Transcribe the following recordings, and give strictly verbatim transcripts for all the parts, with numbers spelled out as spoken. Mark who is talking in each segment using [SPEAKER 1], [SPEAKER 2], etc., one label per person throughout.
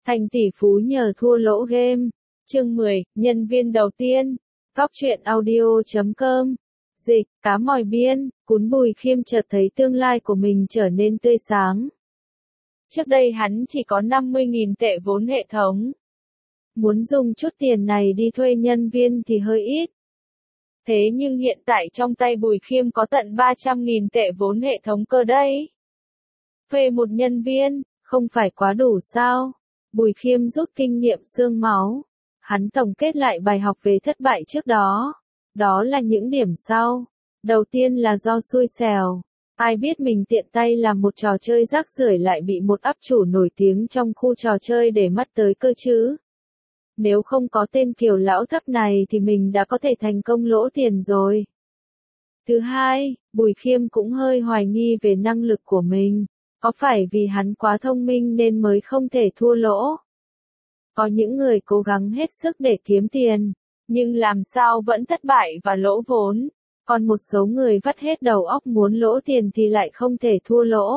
[SPEAKER 1] Thành tỷ phú nhờ thua lỗ game. Chương mười, nhân viên đầu tiên. Góc truyện audio chấm com. Dịch, cá mòi biên, Cún Bùi Khiêm chợt thấy tương lai của mình trở nên tươi sáng. Trước đây hắn chỉ có năm mươi nghìn tệ vốn hệ thống. Muốn dùng chút tiền này đi thuê nhân viên thì hơi ít. Thế nhưng hiện tại trong tay Bùi Khiêm có tận ba trăm nghìn tệ vốn hệ thống cơ đấy. Thuê một nhân viên, không phải quá đủ sao? Bùi Khiêm rút kinh nghiệm xương máu. Hắn tổng kết lại bài học về thất bại trước đó. Đó là những điểm sau. Đầu tiên là do xui xẻo. Ai biết mình tiện tay làm một trò chơi rác rưởi lại bị một áp chủ nổi tiếng trong khu trò chơi để mắt tới cơ chứ. Nếu không có tên Kiều lão thấp này thì mình đã có thể thành công lỗ tiền rồi. Thứ hai, Bùi Khiêm cũng hơi hoài nghi về năng lực của mình. Có phải vì hắn quá thông minh nên mới không thể thua lỗ? Có những người cố gắng hết sức để kiếm tiền, nhưng làm sao vẫn thất bại và lỗ vốn. Còn một số người vắt hết đầu óc muốn lỗ tiền thì lại không thể thua lỗ.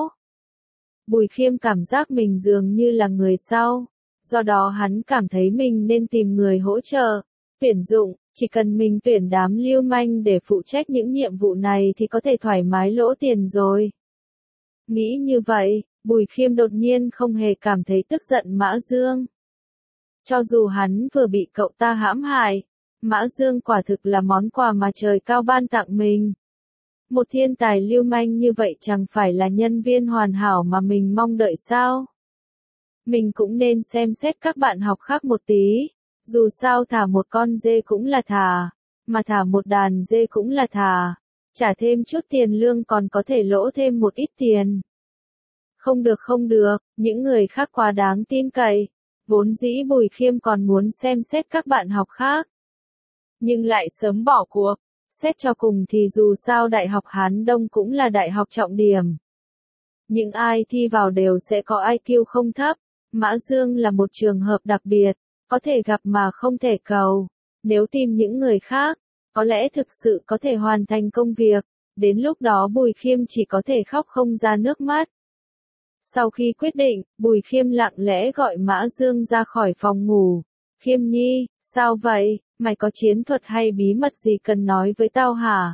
[SPEAKER 1] Bùi Khiêm cảm giác mình dường như là người sau. Do đó hắn cảm thấy mình nên tìm người hỗ trợ, tuyển dụng, chỉ cần mình tuyển đám lưu manh để phụ trách những nhiệm vụ này thì có thể thoải mái lỗ tiền rồi. Nghĩ như vậy, Bùi Khiêm đột nhiên không hề cảm thấy tức giận Mã Dương. Cho dù hắn vừa bị cậu ta hãm hại, Mã Dương quả thực là món quà mà trời cao ban tặng mình. Một thiên tài lưu manh như vậy chẳng phải là nhân viên hoàn hảo mà mình mong đợi sao? Mình cũng nên xem xét các bạn học khác một tí. Dù sao thả một con dê cũng là thả, mà thả một đàn dê cũng là thả. Trả thêm chút tiền lương còn có thể lỗ thêm một ít tiền. Không được không được, những người khác quá đáng tin cậy. Vốn dĩ Bùi Khiêm còn muốn xem xét các bạn học khác. Nhưng lại sớm bỏ cuộc. Xét cho cùng thì dù sao Đại học Hán Đông cũng là đại học trọng điểm. Những ai thi vào đều sẽ có i kiu không thấp. Mã Dương là một trường hợp đặc biệt, có thể gặp mà không thể cầu. Nếu tìm những người khác, có lẽ thực sự có thể hoàn thành công việc. Đến lúc đó Bùi Khiêm chỉ có thể khóc không ra nước mắt. Sau khi quyết định, Bùi Khiêm lặng lẽ gọi Mã Dương ra khỏi phòng ngủ. Khiêm nhi, sao vậy, mày có chiến thuật hay bí mật gì cần nói với tao hả?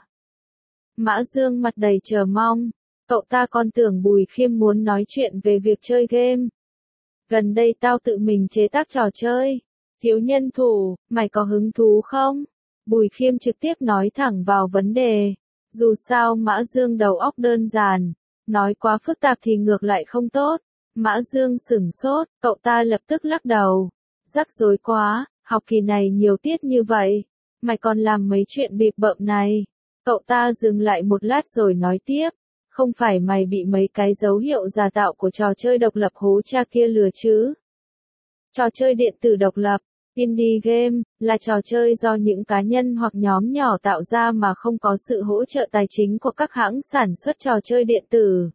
[SPEAKER 1] Mã Dương mặt đầy chờ mong. Cậu ta còn tưởng Bùi Khiêm muốn nói chuyện về việc chơi game. Gần đây tao tự mình chế tác trò chơi. Thiếu nhân thủ, mày có hứng thú không? Bùi Khiêm trực tiếp nói thẳng vào vấn đề. Dù sao Mã Dương đầu óc đơn giản. Nói quá phức tạp thì ngược lại không tốt. Mã Dương sửng sốt, cậu ta lập tức lắc đầu. Rắc rối quá, học kỳ này nhiều tiết như vậy. Mày còn làm mấy chuyện bịp bợm này. Cậu ta dừng lại một lát rồi nói tiếp. Không phải mày bị mấy cái dấu hiệu giả tạo của trò chơi độc lập hố cha kia lừa chứ? Trò chơi điện tử độc lập, indie game, là trò chơi do những cá nhân hoặc nhóm nhỏ tạo ra mà không có sự hỗ trợ tài chính của các hãng sản xuất trò chơi điện tử.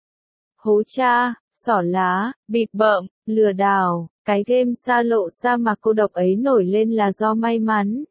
[SPEAKER 1] Hố cha, xỏ lá, bịp bợm, lừa đảo, cái game xa lộ xa mà cô độc ấy nổi lên là do may mắn.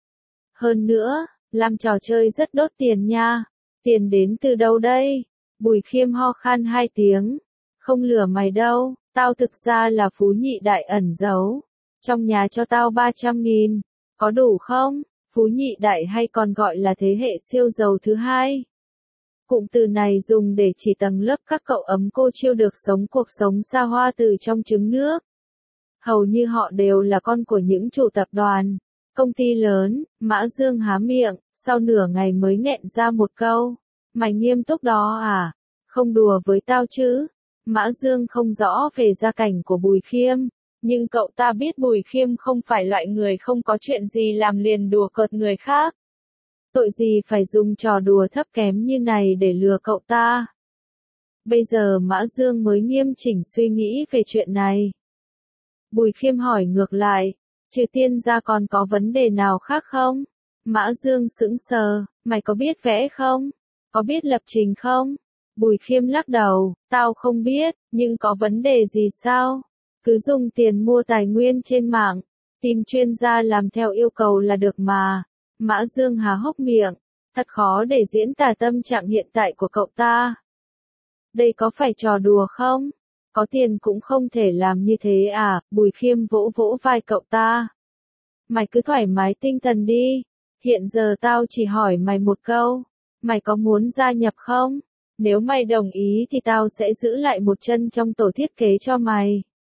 [SPEAKER 1] Hơn nữa, làm trò chơi rất đốt tiền nha. Tiền đến từ đâu đây? Bùi Khiêm ho khan hai tiếng. Không lừa mày đâu, tao thực ra là phú nhị đại ẩn giấu. Trong nhà cho tao ba trăm nghìn. Có đủ không? Phú nhị đại hay còn gọi là thế hệ siêu giàu thứ hai. Cụm từ này dùng để chỉ tầng lớp các cậu ấm cô chiêu được sống cuộc sống xa hoa từ trong trứng nước. Hầu như họ đều là con của những chủ tập đoàn, công ty lớn. Mã Dương há miệng, sau nửa ngày mới nghẹn ra một câu. Mày nghiêm túc đó à? Không đùa với tao chứ? Mã Dương không rõ về gia cảnh của Bùi Khiêm, nhưng cậu ta biết Bùi Khiêm không phải loại người không có chuyện gì làm liền đùa cợt người khác. Tội gì phải dùng trò đùa thấp kém như này để lừa cậu ta? Bây giờ Mã Dương mới nghiêm chỉnh suy nghĩ về chuyện này. Bùi Khiêm hỏi ngược lại, trừ tiền ra còn có vấn đề nào khác không? Mã Dương sững sờ, mày có biết vẽ không? Có biết lập trình không? Bùi Khiêm lắc đầu, tao không biết, nhưng có vấn đề gì sao? Cứ dùng tiền mua tài nguyên trên mạng, tìm chuyên gia làm theo yêu cầu là được mà. Mã Dương há hốc miệng, thật khó để diễn tả tâm trạng hiện tại của cậu ta. Đây có phải trò đùa không? Có tiền cũng không thể làm như thế à, Bùi Khiêm vỗ vỗ vai cậu ta. Mày cứ thoải mái tinh thần đi, hiện giờ tao chỉ hỏi mày một câu, mày có muốn gia nhập không? Nếu mày đồng ý thì tao sẽ giữ lại một chân trong tổ thiết kế cho mày.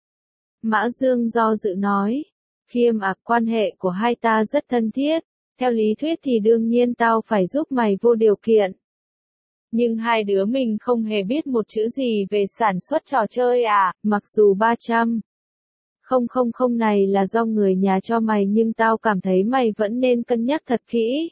[SPEAKER 1] Mã Dương do dự nói, Khiêm à, quan hệ của hai ta rất thân thiết, theo lý thuyết thì đương nhiên tao phải giúp mày vô điều kiện. Nhưng hai đứa mình không hề biết một chữ gì về sản xuất trò chơi à, mặc dù ba trăm không không không này là do người nhà cho mày nhưng tao cảm thấy mày vẫn nên cân nhắc thật kỹ.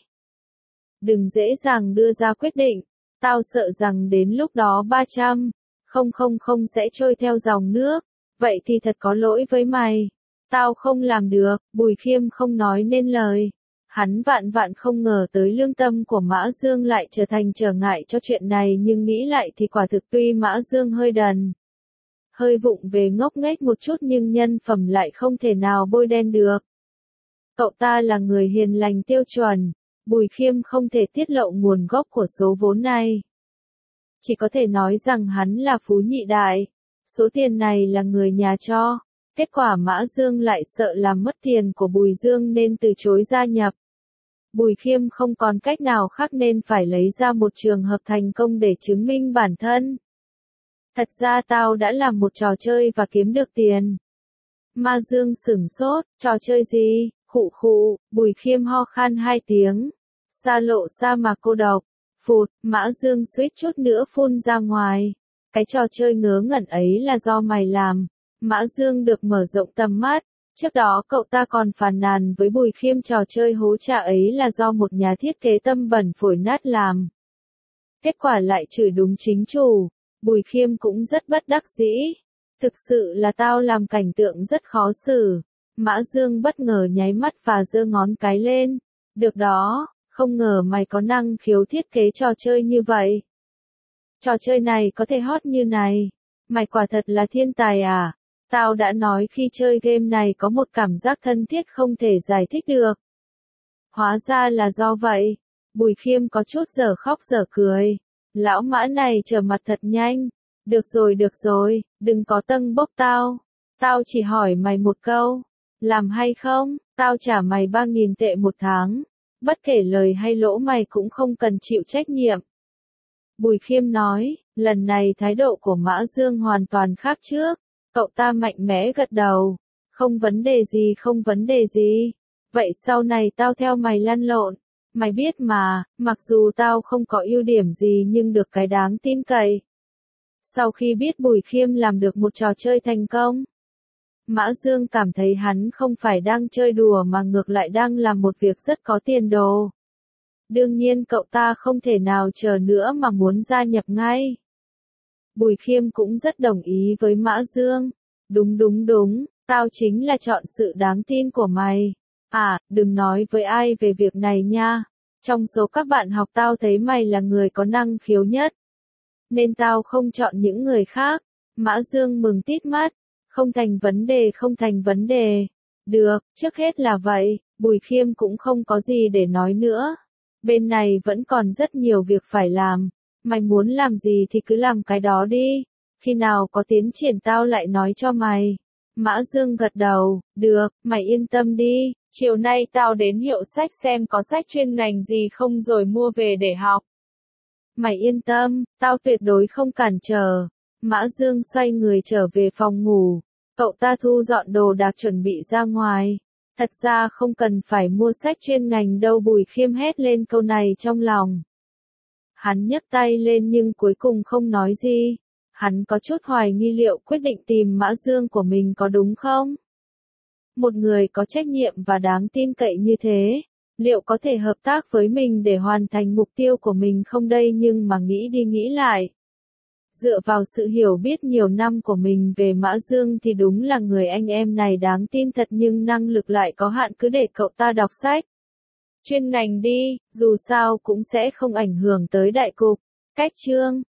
[SPEAKER 1] Đừng dễ dàng đưa ra quyết định, tao sợ rằng đến lúc đó ba trăm không không không sẽ trôi theo dòng nước, vậy thì thật có lỗi với mày. Tao không làm được, Bùi Khiêm không nói nên lời. Hắn vạn vạn không ngờ tới lương tâm của Mã Dương lại trở thành trở ngại cho chuyện này nhưng nghĩ lại thì quả thực tuy Mã Dương hơi đần, hơi vụng về ngốc nghếch một chút nhưng nhân phẩm lại không thể nào bôi đen được. Cậu ta là người hiền lành tiêu chuẩn, Bùi Khiêm không thể tiết lộ nguồn gốc của số vốn này. Chỉ có thể nói rằng hắn là phú nhị đại, số tiền này là người nhà cho. Kết quả Mã Dương lại sợ làm mất tiền của Bùi Dương nên từ chối gia nhập. Bùi Khiêm không còn cách nào khác nên phải lấy ra một trường hợp thành công để chứng minh bản thân. Thật ra tao đã làm một trò chơi và kiếm được tiền. Mã Dương sửng sốt, trò chơi gì? Khụ khụ, Bùi Khiêm ho khan hai tiếng. Xa lộ sa mạc cô độc. Phụt, Mã Dương suýt chút nữa phun ra ngoài. Cái trò chơi ngớ ngẩn ấy là do mày làm. Mã Dương được mở rộng tầm mắt. Trước đó cậu ta còn phàn nàn với Bùi Khiêm trò chơi hố trà ấy là do một nhà thiết kế tâm bẩn phổi nát làm. Kết quả lại chửi đúng chính chủ. Bùi Khiêm cũng rất bất đắc dĩ. Thực sự là tao làm cảnh tượng rất khó xử. Mã Dương bất ngờ nháy mắt và giơ ngón cái lên. Được đó, không ngờ mày có năng khiếu thiết kế trò chơi như vậy. Trò chơi này có thể hot như này. Mày quả thật là thiên tài à. Tao đã nói khi chơi game này có một cảm giác thân thiết không thể giải thích được. Hóa ra là do vậy. Bùi Khiêm có chút dở khóc dở cười. Lão Mã này trở mặt thật nhanh. Được rồi được rồi, đừng có tâng bốc tao. Tao chỉ hỏi mày một câu. Làm hay không, tao trả mày ba nghìn tệ một tháng. Bất kể lời hay lỗ mày cũng không cần chịu trách nhiệm. Bùi Khiêm nói, lần này thái độ của Mã Dương hoàn toàn khác trước. Cậu ta mạnh mẽ gật đầu. Không vấn đề gì không vấn đề gì. Vậy sau này tao theo mày lăn lộn. Mày biết mà, mặc dù tao không có ưu điểm gì nhưng được cái đáng tin cậy. Sau khi biết Bùi Khiêm làm được một trò chơi thành công, Mã Dương cảm thấy hắn không phải đang chơi đùa mà ngược lại đang làm một việc rất có tiền đồ. Đương nhiên cậu ta không thể nào chờ nữa mà muốn gia nhập ngay. Bùi Khiêm cũng rất đồng ý với Mã Dương. Đúng đúng đúng, tao chính là chọn sự đáng tin của mày. À, đừng nói với ai về việc này nha. Trong số các bạn học tao thấy mày là người có năng khiếu nhất. Nên tao không chọn những người khác. Mã Dương mừng tít mắt. Không thành vấn đề không thành vấn đề. Được, trước hết là vậy, Bùi Khiêm cũng không có gì để nói nữa. Bên này vẫn còn rất nhiều việc phải làm. Mày muốn làm gì thì cứ làm cái đó đi. Khi nào có tiến triển tao lại nói cho mày. Mã Dương gật đầu, được, mày yên tâm đi. Chiều nay tao đến hiệu sách xem có sách chuyên ngành gì không rồi mua về để học. Mày yên tâm, tao tuyệt đối không cản trở. Mã Dương xoay người trở về phòng ngủ. Cậu ta thu dọn đồ đạc chuẩn bị ra ngoài. Thật ra không cần phải mua sách chuyên ngành đâu. Bùi Khiêm hét lên câu này trong lòng. Hắn nhấc tay lên nhưng cuối cùng không nói gì. Hắn có chút hoài nghi liệu quyết định tìm Mã Dương của mình có đúng không? Một người có trách nhiệm và đáng tin cậy như thế, liệu có thể hợp tác với mình để hoàn thành mục tiêu của mình không đây? Nhưng mà nghĩ đi nghĩ lại. Dựa vào sự hiểu biết nhiều năm của mình về Mã Dương thì đúng là người anh em này đáng tin thật nhưng năng lực lại có hạn, cứ để cậu ta đọc sách chuyên ngành đi, dù sao cũng sẽ không ảnh hưởng tới đại cục. Cách chương